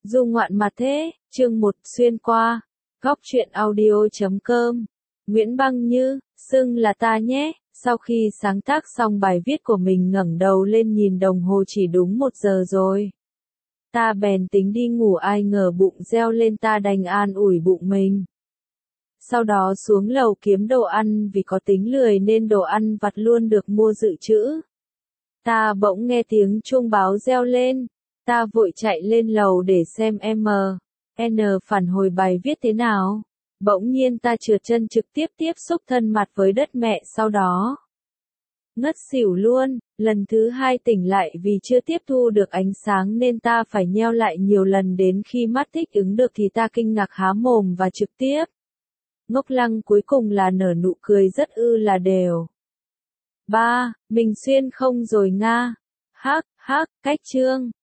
Du ngoạn mà thế, chương 1 xuyên qua. Góc truyện audio.com. Nguyễn Băng Như, xưng là ta nhé. Sau khi sáng tác xong bài viết của mình ngẩng đầu lên nhìn đồng hồ chỉ đúng 1 giờ rồi. Ta bèn tính đi ngủ, ai ngờ bụng reo lên, ta đành an ủi bụng mình. Sau đó xuống lầu kiếm đồ ăn, vì có tính lười nên đồ ăn vặt luôn được mua dự trữ. Ta bỗng nghe tiếng chuông báo reo lên. Ta vội chạy lên lầu để xem MN phản hồi bài viết thế nào. Bỗng nhiên ta trượt chân trực tiếp xúc thân mặt với đất mẹ, sau đó ngất xỉu luôn. Lần thứ 2 tỉnh lại vì chưa tiếp thu được ánh sáng nên ta phải nheo lại nhiều lần, đến khi mắt thích ứng được thì ta kinh ngạc há mồm và trực tiếp ngốc lăng, cuối cùng là nở nụ cười rất là đều. Mình xuyên không rồi Nga. Hắc, cách chương.